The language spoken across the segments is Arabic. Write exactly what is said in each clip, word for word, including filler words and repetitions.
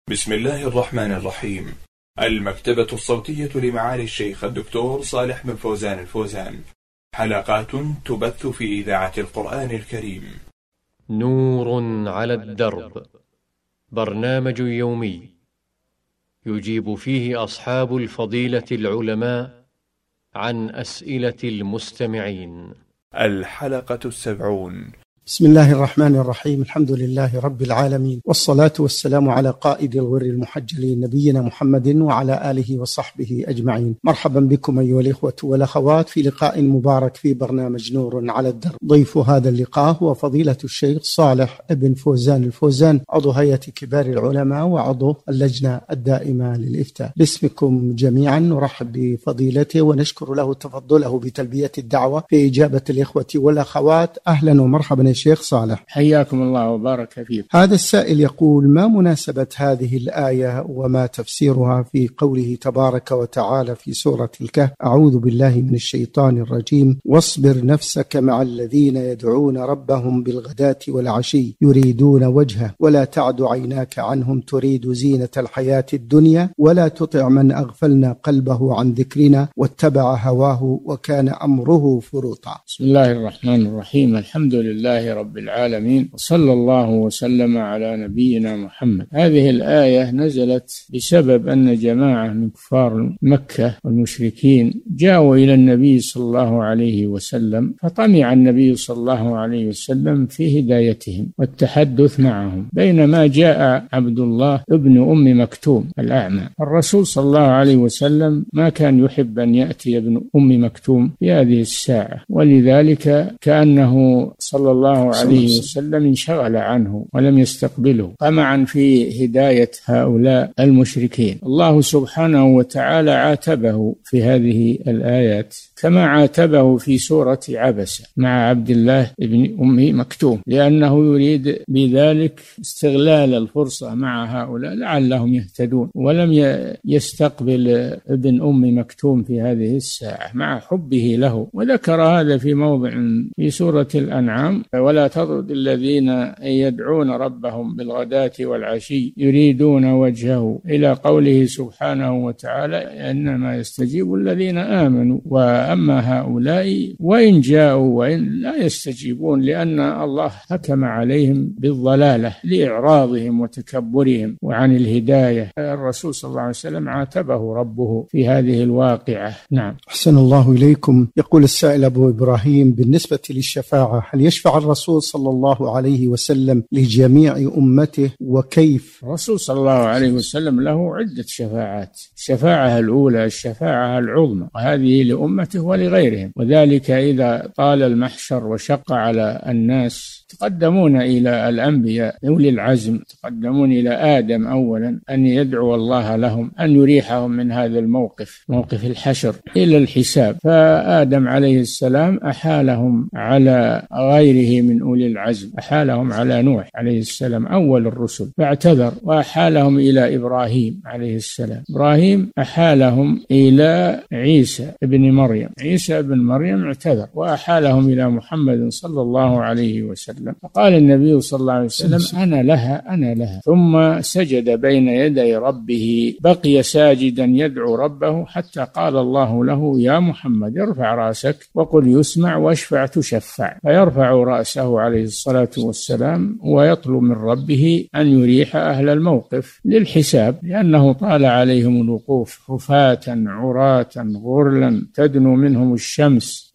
بسم الله الرحمن الرحيم. المكتبة الصوتية لمعالي الشيخ الدكتور صالح بن فوزان الفوزان، حلقات تبث في إذاعة القرآن الكريم. نور على الدرب، برنامج يومي يجيب فيه أصحاب الفضيلة العلماء عن أسئلة المستمعين. الحلقة السبعون. بسم الله الرحمن الرحيم. الحمد لله رب العالمين، والصلاة والسلام على قائد الغر المحجلين نبينا محمد وعلى آله وصحبه أجمعين. مرحبا بكم أيها الإخوة والأخوات في لقاء مبارك في برنامج نور على الدرب. ضيف هذا اللقاء هو فضيلة الشيخ صالح بن فوزان الفوزان، عضو هيئة كبار العلماء وعضو اللجنة الدائمة للإفتاء. باسمكم جميعا نرحب بفضيلته ونشكر له تفضله بتلبية الدعوة في إجابة الإخوة والأخوات. أهلا ومرحبا شيخ صالح، حياكم الله وبارك فيكم. هذا السائل يقول: ما مناسبة هذه الآية وما تفسيرها في قوله تبارك وتعالى في سورة الكهف: أعوذ بالله من الشيطان الرجيم، واصبر نفسك مع الذين يدعون ربهم بالغداة والعشي يريدون وجهه ولا تعد عيناك عنهم تريد زينة الحياة الدنيا ولا تطع من أغفلنا قلبه عن ذكرنا واتبع هواه وكان أمره فرطا. بسم الله الرحمن الرحيم. الحمد لله رب العالمين، وصلى الله وسلم على نبينا محمد. هذه الآية نزلت بسبب أن جماعة من كفار مكة والمشركين جاءوا إلى النبي صلى الله عليه وسلم، فطمع النبي صلى الله عليه وسلم في هدايتهم والتحدث معهم، بينما جاء عبد الله ابن أم مكتوم الأعمى. الرسول صلى الله عليه وسلم ما كان يحب أن يأتي ابن أم مكتوم في هذه الساعة، ولذلك كأنه صلى الله عليه وسلم انشغل عنه ولم يستقبله، طمعا في هداية هؤلاء المشركين. الله سبحانه وتعالى عاتبه في هذه الآيات كما عاتبه في سورة عبسة مع عبد الله بن أم مكتوم، لأنه يريد بذلك استغلال الفرصة مع هؤلاء لعلهم يهتدون، ولم يستقبل ابن أم مكتوم في هذه الساعة مع حبه له. وذكر هذا في موضع في سورة الأنعام: ولا تطرد الذين يدعون ربهم بالغداة والعشي يريدون وجهه، إلى قوله سبحانه وتعالى: إنما يستجيب الذين آمنوا وأما هؤلاء وإن جاءوا وإن لا يستجيبون، لأن الله حكم عليهم بالضلالة لإعراضهم وتكبرهم وعن الهداية. الرسول صلى الله عليه وسلم عاتبه ربه في هذه الواقعة. نعم. أحسن الله إليكم. يقول السائل أبو إبراهيم: بالنسبة للشفاعة، هل يشفع الرسول صلى الله عليه وسلم لجميع أمته وكيف؟ الرسول صلى الله عليه وسلم له عدة شفاعات. الشفاعة الأولى الشفاعة العظمى، وهذه لأمته ولغيرهم، وذلك إذا طال المحشر وشق على الناس تقدمون إلى الأنبياء أولي العزم، تقدمون إلى آدم أولا أن يدعو الله لهم أن يريحهم من هذا الموقف، موقف الحشر، إلى الحساب. فآدم عليه السلام أحالهم على غيره من أولي العزم، أحالهم على نوح عليه السلام أول الرسل فاعتذر، وأحالهم إلى إبراهيم عليه السلام. إبراهيم أحالهم إلى عيسى ابن مريم، عيسى ابن مريم اعتذر وأحالهم إلى محمد صلى الله عليه وسلم. فقال النبي صلى الله عليه وسلم: أنا لها أنا لها، ثم سجد بين يدي ربه، بقي ساجدا يدعو ربه حتى قال الله له: يا محمد ارفع رأسك وقل يسمع واشفع تشفع. فيرفع رأسه عليه الصلاة والسلام ويطلب من ربه أن يريح أهل الموقف للحساب، لأنه طال عليهم الوقوف حفاة عراة غرلا تدنو منهم الشمس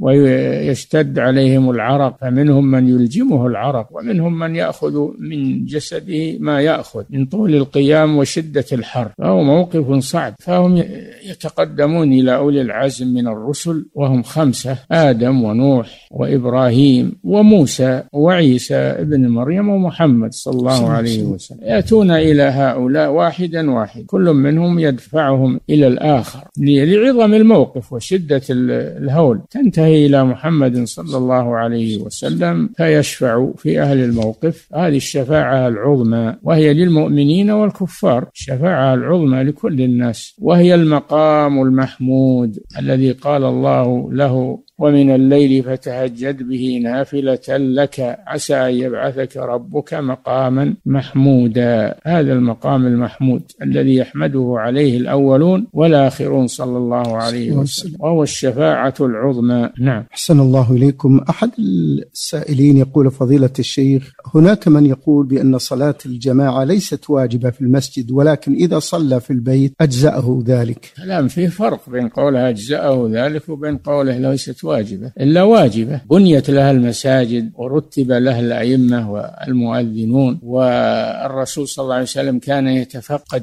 ويشتد عليهم العرق، فمنهم من يلجمه العرق ومنهم من يأخذ من جسده ما يأخذ من طول القيام وشدة الحر، فهو موقف صعب. فهم يتقدمون إلى أولي العزم من الرسل وهم خمسة: آدم ونوح وإبراهيم وموسى وعيسى ابن مريم ومحمد صلى الله عليه وسلم. يأتون إلى هؤلاء واحدا واحد، كل منهم يدفعهم إلى الآخر لعظم الموقف وشدة الهول، تنتهي إلى محمد صلى الله عليه وسلم فيشفع في أهل الموقف. هذه الشفاعة العظمى، وهي للمؤمنين والكفار، الشفاعة العظمى لكل الناس، وهي المقام المحمود الذي قال الله له: ومن الليل فتهجد به نافلة لك عسى أن يبعثك ربك مقاما محمودا. هذا المقام المحمود الذي يحمده عليه الأولون والآخرون صلى الله عليه وسلم، وهو الشفاعة العظمى. نعم. أحسن الله إليكم. أحد السائلين يقول فضيلة الشيخ، هناك من يقول بأن صلاة الجماعة ليست واجبة في المسجد، ولكن إذا صلى في البيت أجزأه ذلك. كلام فيه فرق بين قوله أجزأه ذلك وبين قوله ليست واجبة. إلا واجبة، بنيت لها المساجد ورتب لها الأئمة والمؤذنون، والرسول صلى الله عليه وسلم كان يتفقد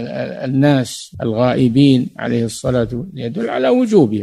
الناس الغائبين عليه الصلاة والسلام، يدل على وجوبها،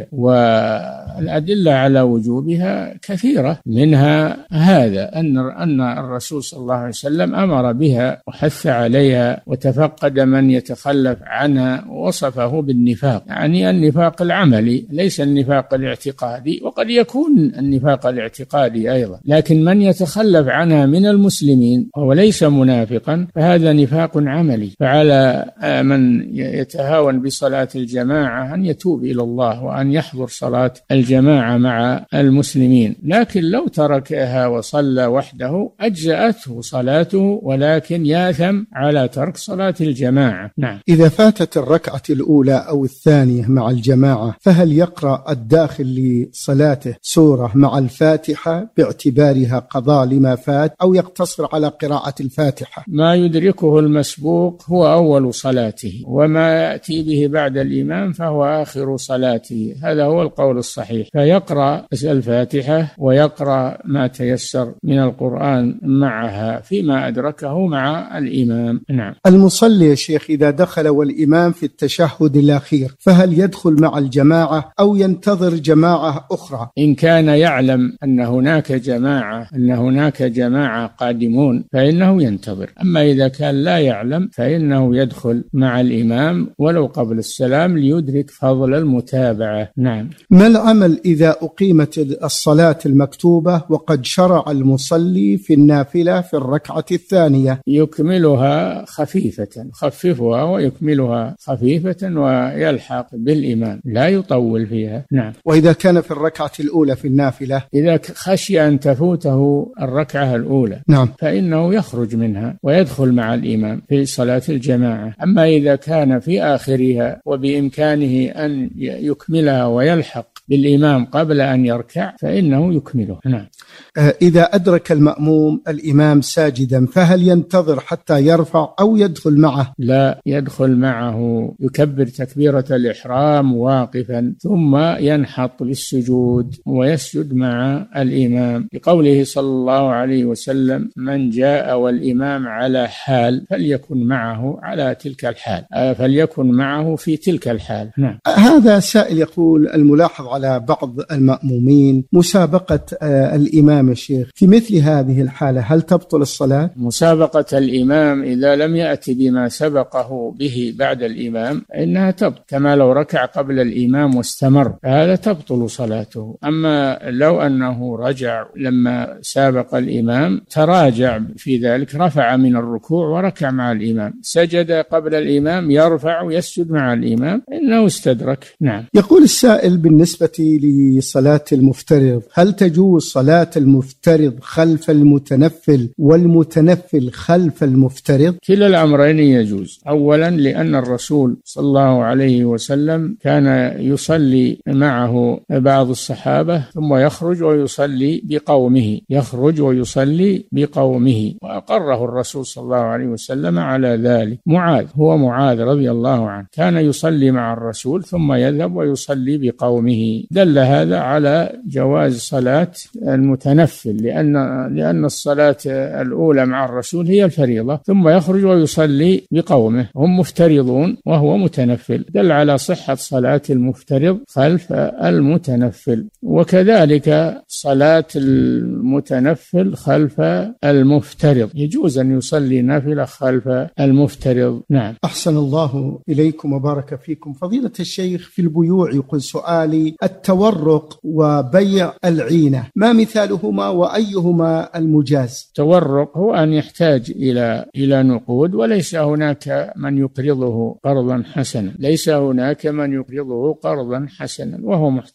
والأدلة على وجوبها كثيرة، منها هذا أن أن الرسول صلى الله عليه وسلم أمر بها وحث عليها وتفقد من يتخلف عنها ووصفه بالنفاق، يعني النفاق العملي ليس النفاق الاعتقادي، وقد يكون النفاق الاعتقادي أيضا، لكن من يتخلف عنها من المسلمين وهو ليس منافقا فهذا نفاق عملي. فعلى من يتهاون بصلاة الجماعة أن يتوب إلى الله وأن يحضر صلاة الجماعة مع المسلمين، لكن لو تركها وصلى وحده أجزأته صلاته، ولكن ياثم على ترك صلاة الجماعة. نعم. إذا فاتت الركعة الأولى أو الثانية مع الجماعة، فهل يقرأ الداخل لصلاته سورة مع الفاتحة باعتبارها قضاء لما فات، أو يقتصر على قراءة الفاتحة؟ ما يدركه المسبوق هو أول صلاته، وما يأتي به بعد الإمام فهو آخر صلاته، هذا هو القول الصحيح. فيقرأ الفاتحة ويقرأ ما تيسر من القرآن معها فيما أدركه مع الإمام. نعم. المصلي يا شيخ إذا دخل والإمام في التشهد الأخير، فهل يدخل مع الجماعة أو ينتظر جماعة أخرى؟ إن كان يعلم أن هناك جماعة أن هناك جماعة قادمون فإنه ينتظر، أما إذا كان لا يعلم فإنه يدخل مع الإمام ولو قبل السلام ليدرك فضل المتابعة. نعم. ما العمل إذا أقيمت الصلاة المكتوبة وقد شرع المصلي في النافلة في الركعة الثانية؟ يكملها خفيفة، خففها ويكملها خفيفة ويلحق بالإمام، لا يطول فيها. نعم. وإذا كان في الركعة الأولى في النافلة، إذا خشي أن تفوته الركعة الأولى نعم فإنه يخرج منها ويدخل مع الإمام في صلاة الجماعة. أما إذا كان في آخرها وبإمكانه أن يكملها ويلحق بالإمام قبل أن يركع فإنه يكمله. نعم. إذا أدرك المأموم الإمام ساجدا فهل ينتظر حتى يرفع أو يدخل معه؟ لا، يدخل معه، يكبر تكبيرة الإحرام واقفا ثم ينحط للسجود ويسجد مع الإمام، لقوله صلى الله عليه وسلم: من جاء والإمام على حال فليكن معه على تلك الحال، فليكن معه في تلك الحال. نعم. هذا سائل يقول: الملاحظ على بعض المأمومين مسابقة الإمام الشيخ، في مثل هذه الحالة هل تبطل الصلاة؟ مسابقة الإمام إذا لم يأتي بما سبقه به بعد الإمام إنها تبطل، كما لو ركع قبل الإمام واستمر هذا تبطل صلاته. أما لو أنه رجع لما سابق الإمام تراجع في ذلك، رفع من الركوع وركع مع الإمام، سجد قبل الإمام يرفع ويسجد مع الإمام، إنه استدرك. نعم. يقول السائل: بالنسبة لصلاة المفترض، هل تجوز صلاة المفترض خلف المتنفل والمتنفل خلف المفترض؟ كلا الأمرين يجوز. أولا لأن الرسول صلى الله عليه وسلم كان يصلي معه بعض الصحابة ثم يخرج ويصلي بقومه، يخرج ويصلي بقومه، وأقره الرسول صلى الله عليه وسلم على ذلك. معاذ، هو معاذ رضي الله عنه، كان يصلي مع الرسول ثم يذهب ويصلي بقومه. دل هذا على جواز صلاة المتنفل، لأن لأن الصلاة الأولى مع الرسول هي الفريضة، ثم يخرج ويصلي بقومه، هم مفترضون وهو متنفل، دل على صحة صلاة المفترض خلف المتنفل. وكذلك صلاة المتنفل خلف المفترض، يجوز أن يصلي نافلة خلف المفترض. نعم. أحسن الله إليكم وبارك فيكم. فضيلة الشيخ، في البيوع يقول سؤالي: التورق وبيع العينة ما مثالهما وأيهما المجاز؟ التورق هو أن يحتاج إلى إلى نقود، وليس هناك من يقرضه قرضا حسنا، ليس هناك من يقرضه قرضا حسنا وهو محتاج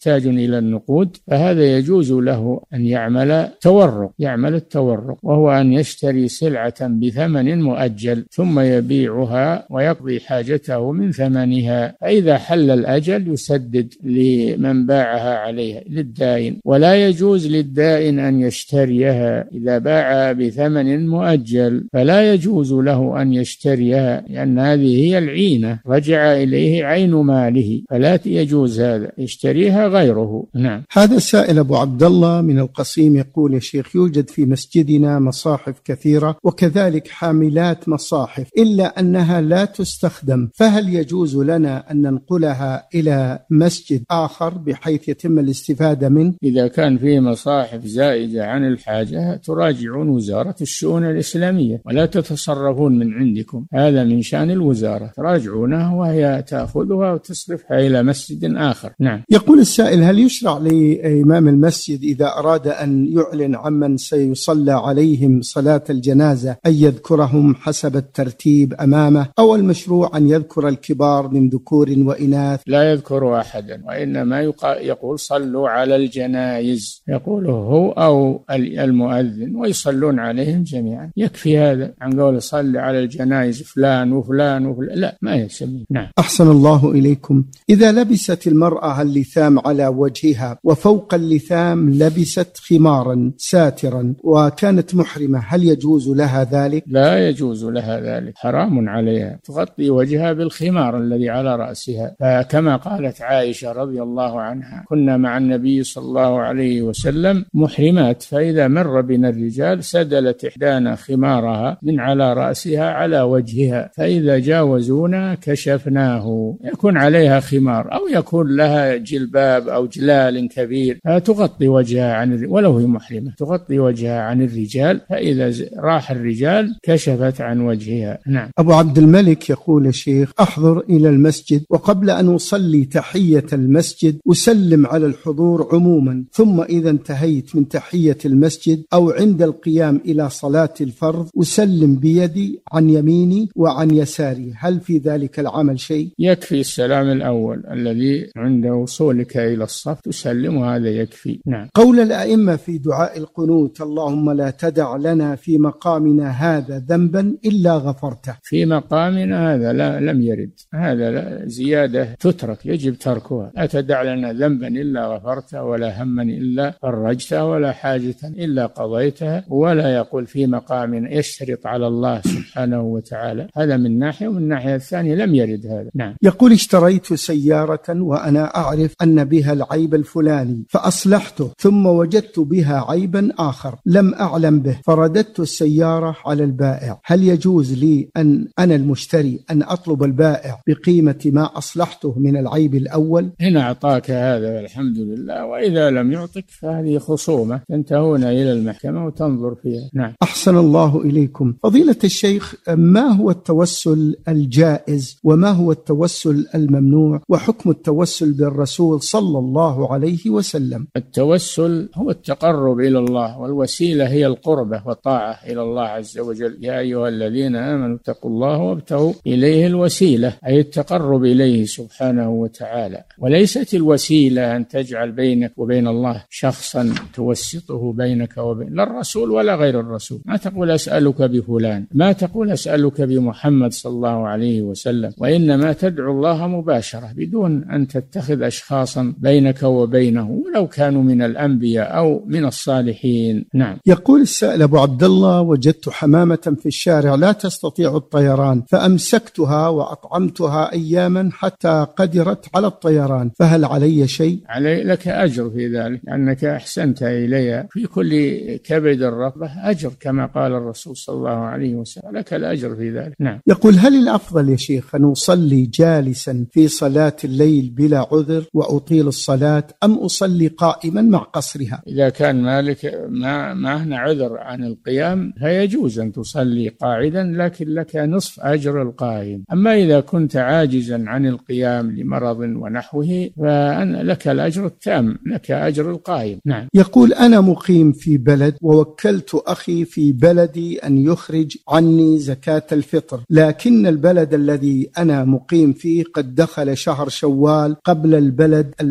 إلى النقود، فهذا يجوز له أن يعمل تورق يعمل التورق وهو أن يشتري سلعة بثمن مؤجل ثم يبيعها ويقضي حاجته من ثمنها، فإذا حل الأجل يسدد لمن باعها عليه للدائن. ولا يجوز للدائن أن يشتريها إذا باعها بثمن مؤجل، فلا يجوز له أن يشتريها لأن هذه هي العينة، رجع إليه عين ماله، فلا يجوز هذا، يشتريها غيره. نعم. هذا السائل أبو عبد الله من القصيم يقول: يا شيخ، يوجد في مسجدنا مصاحف كثيرة وكذلك حاملات مصاحف إلا أنها لا تستخدم، فهل يجوز لنا أن ننقلها إلى مسجد آخر بحيث يتم الاستفادة منه؟ إذا كان فيه مصاحف زائدة عن الحاجة تراجعون وزارة الشؤون الإسلامية ولا تتصرفون من عندكم، هذا من شأن الوزارة، تراجعونها وهي تأخذها وتصرفها إلى مسجد آخر. نعم. يقول السائل: هل يشرع لإمام المسجد إذا أراد أن يعلن عمن سيصلى عليهم صلاة الجنازة أن يذكرهم حسب الترتيب أمامه، أو المشروع أن يذكر الكبار من ذكور وإناث؟ لا يذكر أحدا، وإنما يقول صلوا على الجنائز، يقوله هو أو المؤذن ويصلون عليهم جميعا، يكفي هذا عن قول صل على الجنائز فلان وفلان وفلان، لا ما يسمي. نعم. أحسن الله إليكم. إذا لبست المرأة اللثام على وجهها وفوق اللثام لبست خمارا ساترا وكانت محرمة، هل يجوز لها ذلك؟ لا يجوز لها ذلك، حرام عليها، تغطي وجهها بالخمار الذي على رأسها، فكما قالت عائشة رضي الله عنها: كنا مع النبي صلى الله عليه وسلم محرمات، فإذا مر بنا الرجال سدلت إحدانا خمارها من على رأسها على وجهها، فإذا جاوزونا كشفناه. يكون عليها خمار أو يكون لها جلباب أو جلال كبير فتغطي وجهها عن الرجال، ولو هي محرمة تغطي وجهها عن الرجال، فإذا راح الرجال كشفت عن وجهها. نعم. أبو عبد الملك يقول: يا شيخ، أحضر إلى المسجد وقبل أن أصلي تحية المسجد أسلم على الحضور عموما، ثم إذا انتهيت من تحية المسجد أو عند القيام إلى صلاة الفرض أسلم بيدي عن يميني وعن يساري، هل في ذلك العمل شيء؟ يكفي السلام الأول الذي عند وصولك إلى الصف تسلم، وهذا يكفي. نعم. قول الأئمة في دعاء القنوت: اللهم لا تدع لنا في مقامنا هذا ذنبا إلا غفرته، في مقامنا هذا لا لم يرد، هذا لا زيادة تترك، يجب تركها. لا تدع لنا ذنبا إلا غفرته، ولا هما إلا فرجته، ولا حاجة إلا قضيتها، ولا يقول في مقامنا، يشترط على الله سبحانه وتعالى، هذا من ناحية، ومن ناحية الثانية لم يرد هذا. نعم. يقول: اشتريت سيارة وأنا أعرف أن بها العيب الفلاني فأصلحته، ثم وجدت بها عيبا آخر لم أعلم به فرددت السيارة على البائع، هل يجوز لي أن أنا المشتري أن أطلب البائع بقيمة ما أصلحته من العيب الأول؟ هنا أعطاك هذا الحمد لله، وإذا لم يعطك فهذه خصومة تنتهون إلى المحكمة وتنظر فيها. نعم. أحسن الله إليكم. فضيلة الشيخ، ما هو التوسل الجائز وما هو التوسل الممنوع، وحكم التوسل بالرسول صلى الله عليه وسلم؟ التوسل هو التقرب إلى الله، والوسيلة هي القربة والطاعة إلى الله عز وجل. يا أيها الذين آمنوا اتقوا الله وابتغوا إليه الوسيلة، أي التقرب إليه سبحانه وتعالى، وليست الوسيلة أن تجعل بينك وبين الله شخصا توسطه بينك وبين، لا الرسول ولا غير الرسول. ما تقول أسألك بفلان، ما تقول أسألك بمحمد صلى الله عليه وسلم، وإنما تدعو الله مباشرة بدون أن تتخذ أشخاصا بينك وبينه ولو كانوا من الأنبياء أو من الصالحين. نعم. يقول السائل أبو عبد الله: وجدت حمامة في الشارع لا تستطيع الطيران فأمسكتها وأطعمتها أياما حتى قدرت على الطيران، فهل علي شيء؟ علي لك أجر في ذلك، أنك أحسنت إليها، في كل كبد الرغبة أجر كما قال الرسول صلى الله عليه وسلم، لك الأجر في ذلك. نعم. يقول: هل الأفضل يا شيخ أن أصلي جالسا في صلاة الليل بلا عذر وأطيل الصلاة، أم أصلي قائما مع قصرها؟ إذا كان مالك ما معنا عذر عن القيام فيجوز أن تصلي قاعدا، لكن لك نصف أجر القائم. أما إذا كنت عاجزا عن القيام لمرض ونحوه فأن لك الأجر التام، لك أجر القائم. نعم. يقول: أنا مقيم في بلد ووكلت أخي في بلدي أن يخرج عني زكاة الفطر، لكن البلد الذي أنا مقيم فيه قد دخل شهر شوال قبل البلد الذي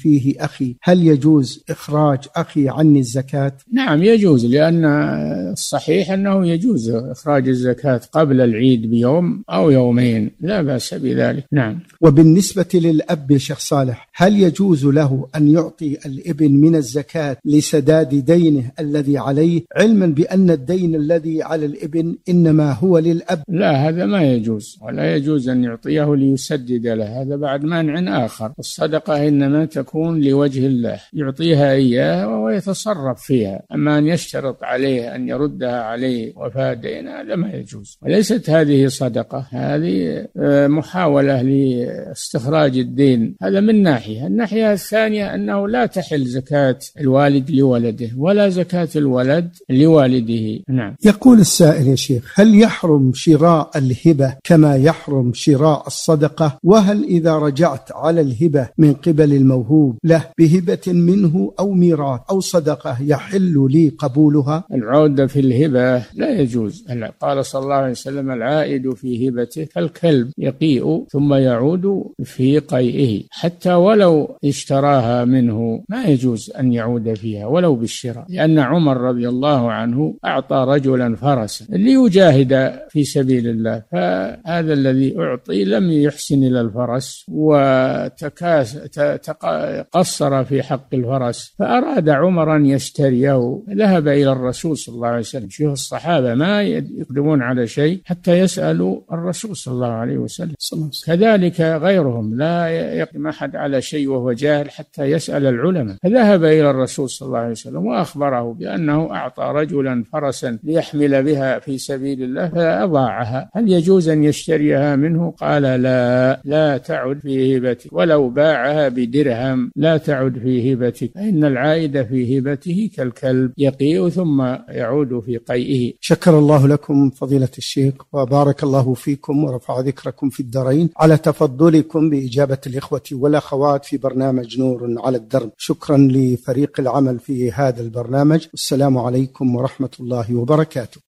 فيه أخي، هل يجوز إخراج أخي عني الزكاة؟ نعم يجوز، لأن الصحيح أنه يجوز إخراج الزكاة قبل العيد بيوم أو يومين، لا بأس بذلك. نعم. وبالنسبة للأب يا شيخ صالح، هل يجوز له أن يعطي الابن من الزكاة لسداد دينه الذي عليه، علما بأن الدين الذي على الابن إنما هو للأب؟ لا، هذا ما يجوز، ولا يجوز أن يعطيه ليسدد له، هذا بعد مانع آخر. الصدقة إنما تكون لوجه الله، يعطيها إياه ويتصرف فيها، أما أن يشترط عليه أن يردها عليه وفاء دين هذا ما يجوز. وليست هذه صدقة، هذه محاولة لاستخراج الدين، هذا من ناحية. الناحية الثانية أنه لا تحل زكاة الوالد لولده ولا زكاة الولد لوالده. نعم. يقول السائل يا شيخ، هل يحرم شراء الهبة كما يحرم شراء الصدقة؟ وهل إذا رجعت على الهبة من قبل الموهوب له بهبة منه أو ميراث أو صدقة يحل لي قبولها؟ العودة في الهبة لا يجوز. قال صلى الله عليه وسلم: العائد في هبته كالكلب يقيء ثم يعود في قيئه. حتى ولو اشتراها منه ما يجوز أن يعود فيها ولو بالشراء، لأن عمر رضي الله عنه أعطى رجلا فرسا ليجاهد في سبيل الله، فهذا الذي أعطي لم يحسن إلى الفرس وتقصر في حق الفرس، فأراد عمر أن يشتريه، ذهب إلى الرسول صلى الله عليه وسلم. شوف الصحابة ما يقدمون على شيء حتى يسألوا الرسول صلى الله عليه وسلم. كذلك غيرهم لا يقدم أحد على شيء وهو جاهل حتى يسأل العلماء. فذهب إلى الرسول صلى الله عليه وسلم وأخبره بأنه أعطى رجلا فرسا ليحمل بها في سبيل الله فأضاعها، هل يجوز أن يشتريها منه؟ قال: لا لا تعد في هبتك، ولو باعها بدرهم لا تعد في هبتك، فإن العائد في هبته كالكلب يقيء ثم يعود في قيئه. شكر الله لكم فضيلة الشيخ، وبارك الله فيكم ورفع ذكركم في الدارين على تفضلكم بإجابة الإخوة والأخوات في برنامج نور على الدرب. شكرا لفريق العمل في هذا البرنامج، والسلام عليكم ورحمة الله وبركاته.